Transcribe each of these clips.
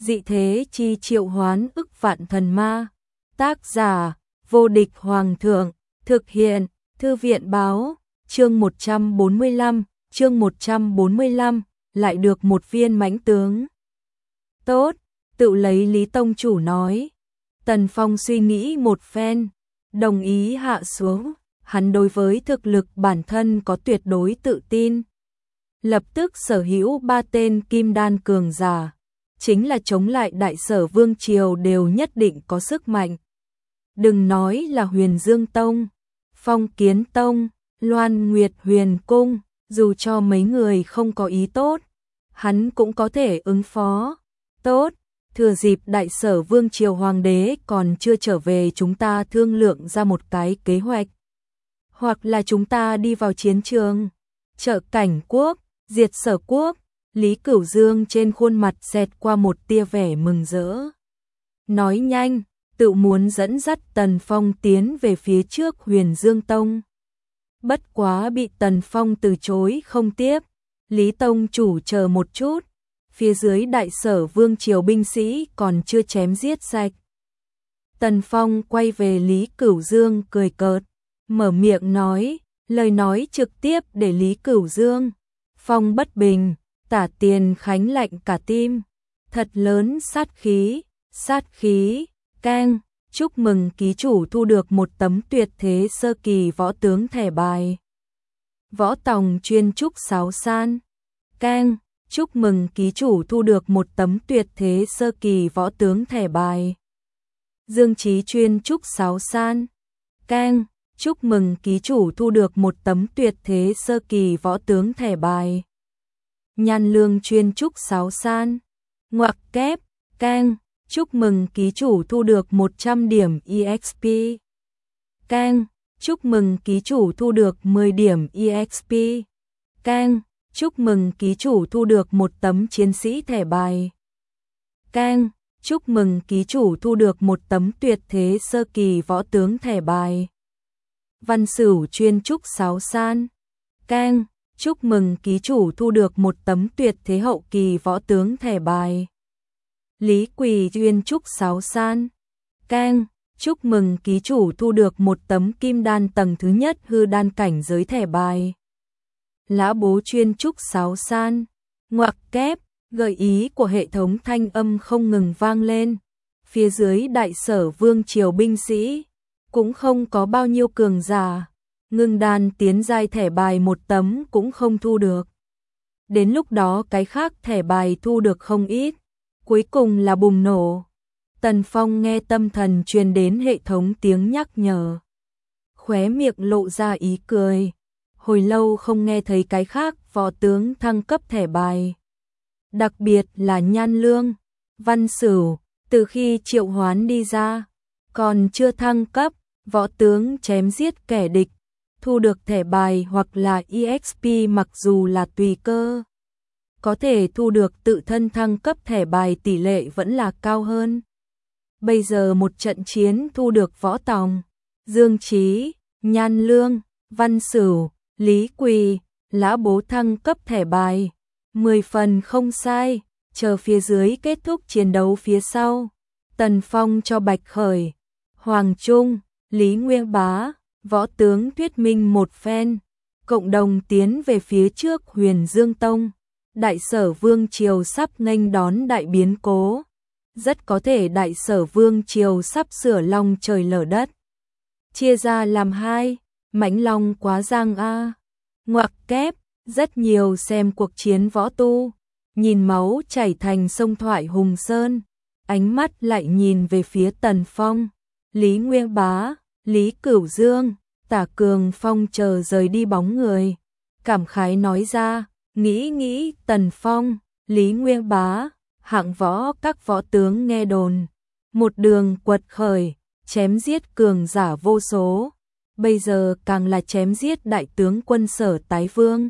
Dị thế chi triệu hoán ức vạn thần ma. Tác giả: Vô địch hoàng thượng. Thực hiện: Thư viện báo. Chương 145, chương 145, lại được một viên mãnh tướng. Tốt, tự lấy Lý Tông chủ nói. Tần Phong suy nghĩ một phen, đồng ý hạ xuống. Hắn đối với thực lực bản thân có tuyệt đối tự tin. Lập tức sở hữu 3 tên kim đan cường giả, chính là chống lại Đại Sở Vương Triều đều nhất định có sức mạnh. Đừng nói là Huyền Dương Tông, Phong Kiến Tông, Loan Nguyệt Huyền Cung, dù cho mấy người không có ý tốt, hắn cũng có thể ứng phó. Tốt, thừa dịp Đại Sở Vương Triều Hoàng đế còn chưa trở về, chúng ta thương lượng ra một cái kế hoạch. Hoặc là chúng ta đi vào chiến trường, trợ Cảnh quốc, diệt Sở quốc. Lý Cửu Dương trên khuôn mặt xẹt qua một tia vẻ mừng rỡ. Nói nhanh, tự muốn dẫn dắt Tần Phong tiến về phía trước Huyền Dương Tông. Bất quá bị Tần Phong từ chối không tiếp. Lý Tông chủ chờ một chút, phía dưới Đại Sở Vương Triều binh sĩ còn chưa chém giết sạch. Tần Phong quay về Lý Cửu Dương cười cợt, mở miệng nói, lời nói trực tiếp để Lý Cửu Dương Phong bất bình. Tả Tiền Khánh lạnh cả tim, thật lớn sát khí, keng, chúc mừng ký chủ thu được một tấm tuyệt thế sơ kỳ võ tướng thẻ bài. Võ Tòng chuyên trúc Sáo San, keng, chúc mừng ký chủ thu được một tấm tuyệt thế sơ kỳ võ tướng thẻ bài. Dương Chí chuyên trúc Sáo San, keng, chúc mừng ký chủ thu được một tấm tuyệt thế sơ kỳ võ tướng thẻ bài. Nhan Lương chuyên trúc Sáo San, ngoặc kép, keng, chúc mừng ký chủ thu được 100 điểm EXP. Keng, chúc mừng ký chủ thu được 10 điểm EXP. Keng, chúc mừng ký chủ thu được một tấm chiến sĩ thẻ bài. Keng, chúc mừng ký chủ thu được một tấm tuyệt thế sơ kỳ võ tướng thẻ bài. Văn Sửu chuyên trúc Sáo San, keng, chúc mừng ký chủ thu được một tấm tuyệt thế hậu kỳ võ tướng thẻ bài. Lý Quỳ chuyên trúc Sáo San, keng, chúc mừng ký chủ thu được một tấm kim đan tầng thứ nhất hư đan cảnh giới thẻ bài. Lã Bố chuyên trúc Sáo San, ngoặc kép, gợi ý của hệ thống thanh âm không ngừng vang lên. Phía dưới Đại Sở Vương Triều binh sĩ cũng không có bao nhiêu cường giả, ngưng đan tiến giai thẻ bài một tấm cũng không thu được. Đến lúc đó cái khác thẻ bài thu được không ít, cuối cùng là bùng nổ. Tần Phong nghe tâm thần truyền đến hệ thống tiếng nhắc nhở, khóe miệng lộ ra ý cười. Hồi lâu không nghe thấy cái khác võ tướng thăng cấp thẻ bài. Đặc biệt là Nhan Lương, Văn Sửu, từ khi triệu hoán đi ra, còn chưa thăng cấp, võ tướng chém giết kẻ địch, thu được thẻ bài hoặc là EXP mặc dù là tùy cơ. Có thể thu được tự thân thăng cấp thẻ bài tỷ lệ vẫn là cao hơn. Bây giờ một trận chiến thu được Võ Tòng, Dương Chí, Nhan Lương, Văn Sửu, Lý Quỳ, Lã Bố thăng cấp thẻ bài, 10 phần không sai, chờ phía dưới kết thúc chiến đấu phía sau. Tần Phong cho Bạch Khởi, Hoàng Trung, Lý Nguyên Bá, võ tướng thuyết minh một phen, cộng đồng tiến về phía trước Huyền Dương Tông. Đại Sở Vương Triều sắp nghênh đón đại biến cố, rất có thể Đại Sở Vương Triều sắp sửa long trời lở đất. Chia ra làm hai, mãnh long quá giang a. Ngoặc kép, rất nhiều xem cuộc chiến võ tu, nhìn máu chảy thành sông thoại Hùng Sơn, ánh mắt lại nhìn về phía Tần Phong, Lý Nguyên Bá, Lý Cửu Dương, Tả Cường Phong chờ rời đi bóng người, cảm khái nói ra, nghĩ Tần Phong, Lý Nguyên Bá, hạng võ các võ tướng nghe đồn, một đường quật khởi, chém giết cường giả vô số, bây giờ càng là chém giết đại tướng quân Sở Tái Vương.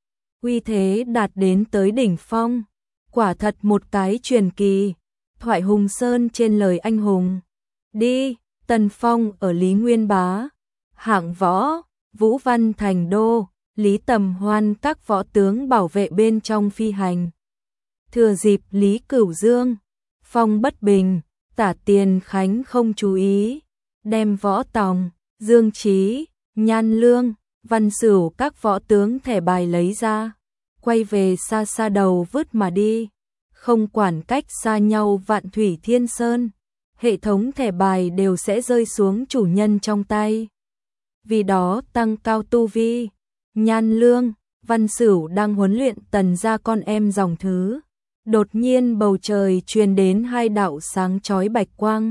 Uy thế đạt đến tới đỉnh phong, quả thật một cái truyền kỳ, thoại Hùng Sơn trên lời anh hùng. Đi, Tần Phong ở Lý Nguyên Bá, hạng võ, Vũ Văn Thành Đô, Lý Tầm Hoan các võ tướng bảo vệ bên trong phi hành. Thừa dịp Lý Cửu Dương, Phong bất bình, Tả Tiền Khánh không chú ý, đem Võ Tòng, Dương Trí, Nhan Lương, Văn Sửu các võ tướng thẻ bài lấy ra, quay về xa xa đầu vứt mà đi, không quản cách xa nhau vạn thủy thiên sơn, hệ thống thẻ bài đều sẽ rơi xuống chủ nhân trong tay. Vì đó tăng cao tu vi, Nhan Lương, Văn Sửu đang huấn luyện tần gia con em dòng thứ. Đột nhiên bầu trời truyền đến hai đạo sáng chói bạch quang.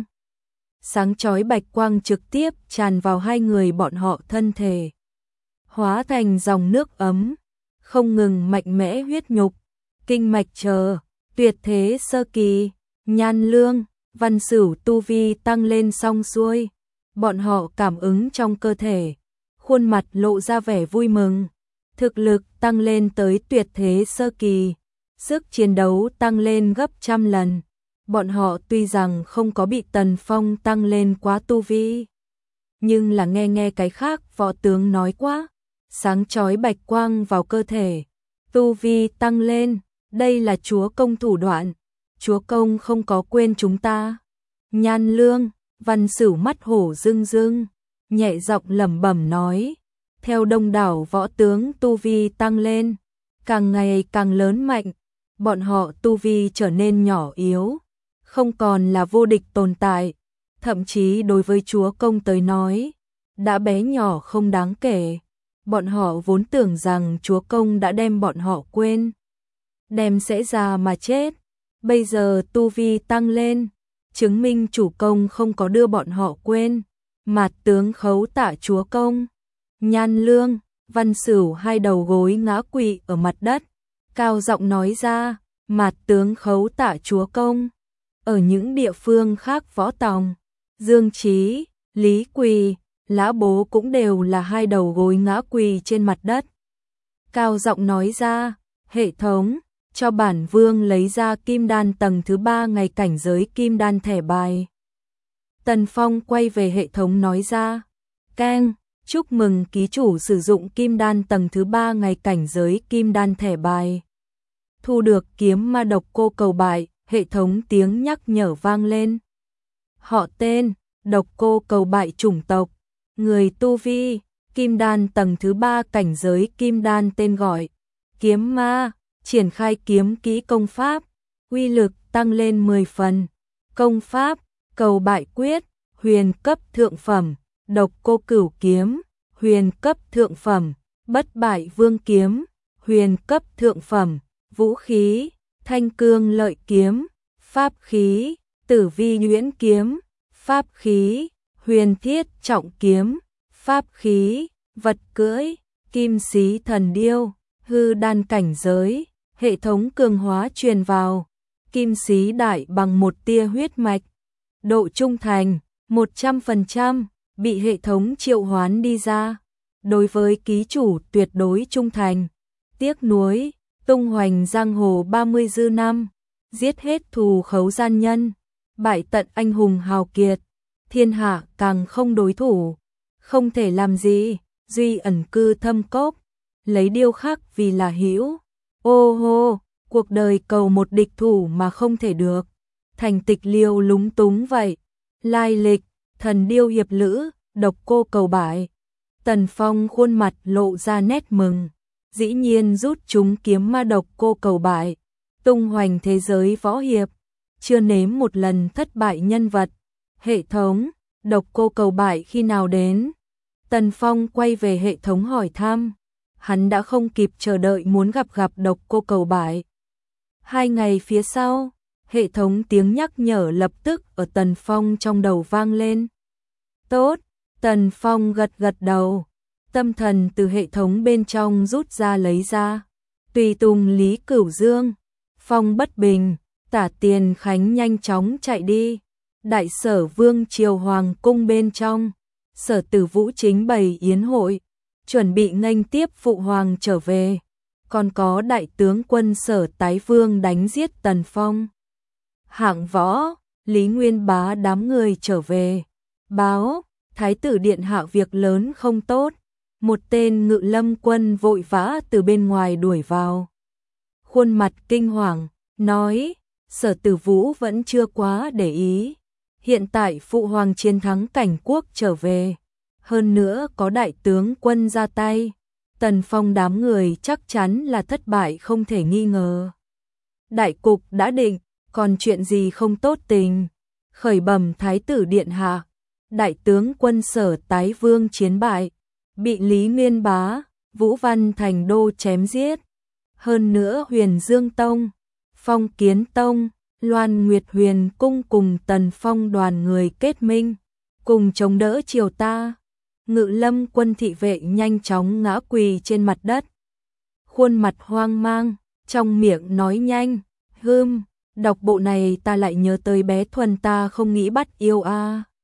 Sáng chói bạch quang trực tiếp tràn vào hai người bọn họ thân thể, hóa thành dòng nước ấm, không ngừng mạnh mẽ huyết nhục, kinh mạch chờ, tuyệt thế sơ kỳ, Nhan Lương, Văn Sửu tu vi tăng lên xong xuôi, bọn họ cảm ứng trong cơ thể, khuôn mặt lộ ra vẻ vui mừng, thực lực tăng lên tới tuyệt thế sơ kỳ, sức chiến đấu tăng lên gấp trăm lần. Bọn họ tuy rằng không có bị Tần Phong tăng lên quá tu vi, nhưng là nghe cái khác võ tướng nói quá, sáng chói bạch quang vào cơ thể, tu vi tăng lên, đây là chúa công thủ đoạn, chúa công không có quên chúng ta. Nhan Lương, Văn Sửu mắt hổ rưng rưng, nhẹ giọng lẩm bẩm nói, theo đông đảo võ tướng tu vi tăng lên, càng ngày càng lớn mạnh, bọn họ tu vi trở nên nhỏ yếu, không còn là vô địch tồn tại, thậm chí đối với chúa công tới nói, đã bé nhỏ không đáng kể. Bọn họ vốn tưởng rằng chúa công đã đem bọn họ quên, đem sẽ già mà chết, bây giờ tu vi tăng lên, chứng minh chủ công không có đưa bọn họ quên, mạt tướng khấu tạ chúa công. Nhan Lương, Văn Sửu hai đầu gối ngã quỵ ở mặt đất, cao giọng nói ra, mạt tướng khấu tạ chúa công. Ở những địa phương khác Võ Tòng, Dương Trí, Lý Quỳ, Lã Bố cũng đều là hai đầu gối ngã quỳ trên mặt đất. Cao giọng nói ra, hệ thống, cho bản vương lấy ra kim đan tầng thứ 3 ngày cảnh giới kim đan thẻ bài. Tần Phong quay về hệ thống nói ra, keng, chúc mừng ký chủ sử dụng kim đan tầng thứ 3 ngày cảnh giới kim đan thẻ bài. Thu được kiếm ma độc cô cầu bại, hệ thống tiếng nhắc nhở vang lên. Họ tên, độc cô cầu bại chủng tộc, người tu vi, kim đan tầng thứ 3 cảnh giới kim đan tên gọi, kiếm ma, triển khai kiếm kỹ công pháp, uy lực tăng lên 10 phần, công pháp, cầu bại quyết, huyền cấp thượng phẩm, độc cô cửu kiếm, huyền cấp thượng phẩm, bất bại vương kiếm, huyền cấp thượng phẩm, vũ khí, thanh cương lợi kiếm, pháp khí, tử vi nhuyễn kiếm, pháp khí, huyền thiết trọng kiếm, pháp khí, vật cưỡi, kim sĩ thần điêu, hư đan cảnh giới, hệ thống cường hóa truyền vào, kim sĩ đại bằng một tia huyết mạch, độ trung thành, 100%, bị hệ thống triệu hoán đi ra, đối với ký chủ tuyệt đối trung thành, tiếc nuối, tung hoành giang hồ 30 dư năm, giết hết thù khấu gian nhân, bại tận anh hùng hào kiệt, thiên hạ càng không đối thủ, không thể làm gì, duy ẩn cư thâm cốc, lấy điêu khắc vì là hữu. Ô hô, cuộc đời cầu một địch thủ mà không thể được, thành tịch liêu lúng túng vậy. Lai lịch, thần điêu hiệp lữ, độc cô cầu bại. Tần Phong khuôn mặt lộ ra nét mừng, dĩ nhiên rút chúng kiếm ma độc cô cầu bại, tung hoành thế giới võ hiệp, chưa nếm một lần thất bại nhân vật. Hệ thống, độc cô cầu bại khi nào đến? Tần Phong quay về hệ thống hỏi thăm, hắn đã không kịp chờ đợi muốn gặp độc cô cầu bại. 2 ngày phía sau, hệ thống tiếng nhắc nhở lập tức ở Tần Phong trong đầu vang lên. Tốt, Tần Phong gật đầu, tâm thần từ hệ thống bên trong rút ra lấy ra. Tùy tùng Lý Cửu Dương, Phong Bất Bình, Tả Tiền Khánh nhanh chóng chạy đi. Đại sở Vương Triều Hoàng cung bên trong, Sở Tử Vũ chính bày yến hội, chuẩn bị nghênh tiếp phụ hoàng trở về. Còn có đại tướng quân Sở Tái Vương đánh giết Tần Phong. Hạng Võ, Lý Nguyên Bá đám người trở về, báo, Thái tử điện hạ việc lớn không tốt. Một tên ngự lâm quân vội vã từ bên ngoài đuổi vào. Khuôn mặt kinh hoàng, nói, Sở Tử Vũ vẫn chưa quá để ý. Hiện tại phụ hoàng chiến thắng Cảnh Quốc trở về, hơn nữa có đại tướng quân ra tay, Tần Phong đám người chắc chắn là thất bại không thể nghi ngờ. Đại cục đã định, còn chuyện gì không tốt tình? Khởi bẩm thái tử điện hạ, đại tướng quân Sở Tái Vương chiến bại, bị Lý Nguyên Bá, Vũ Văn Thành Đô chém giết. Hơn nữa Huyền Dương Tông, Phong Kiến Tông, Loan Nguyệt Huyền Cung cùng Tần Phong đoàn người kết minh, cùng chống đỡ triều ta. Ngự Lâm quân thị vệ nhanh chóng ngã quỳ trên mặt đất. Khuôn mặt hoang mang, trong miệng nói nhanh, đọc bộ này ta lại nhớ tới bé Thuần ta không nghĩ bắt yêu a.